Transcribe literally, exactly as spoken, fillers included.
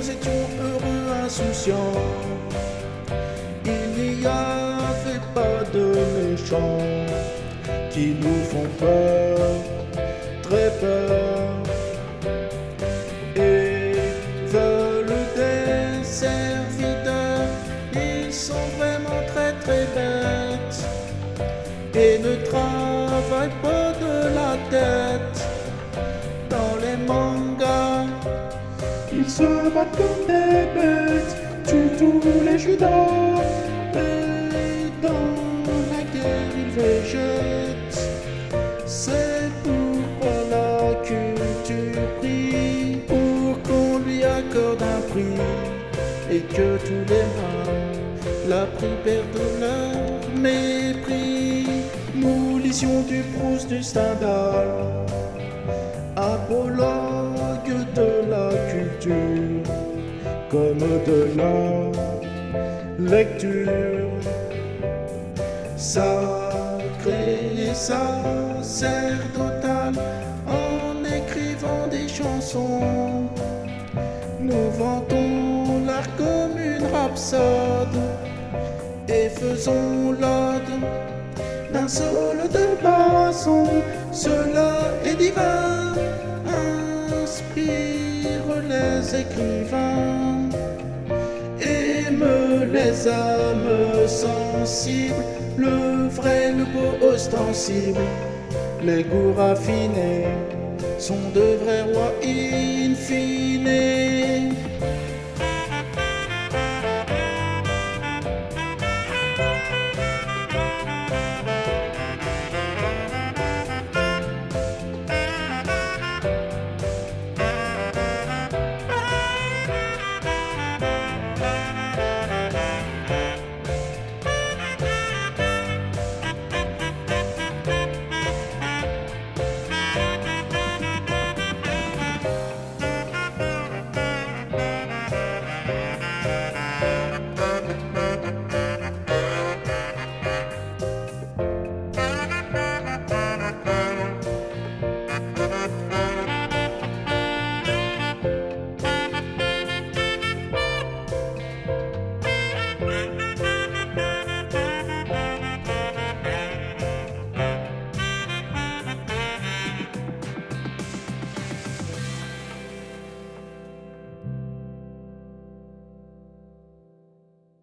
nous étions heureux, insouciants. Il n'y avait pas de méchants qui nous font peur, très peur, et veulent des serviteurs. Ils sont vraiment très très bêtes et ne travaillent pas de la tête. Dans les mangas, ils se battent comme des bêtes, tuent tous les judas, et dans la guerre ils végètent. C'est pourquoi la culture prie pour qu'on lui accorde un prix, et que tous les mains la prient perdent leur mépris. Nous lisions du Proust, du Stendhal, apologue de la culture, comme de la lecture. Sacré et sacerdotal, en écrivant des chansons, nous vantons l'art comme une rhapsode et faisons l'ode d'un solo de basson. Cela est divin, inspire les écrivains, émeut les âmes sensibles, le vrai, le beau ostensible. Les goûts raffinés sont de vrais rois in fine.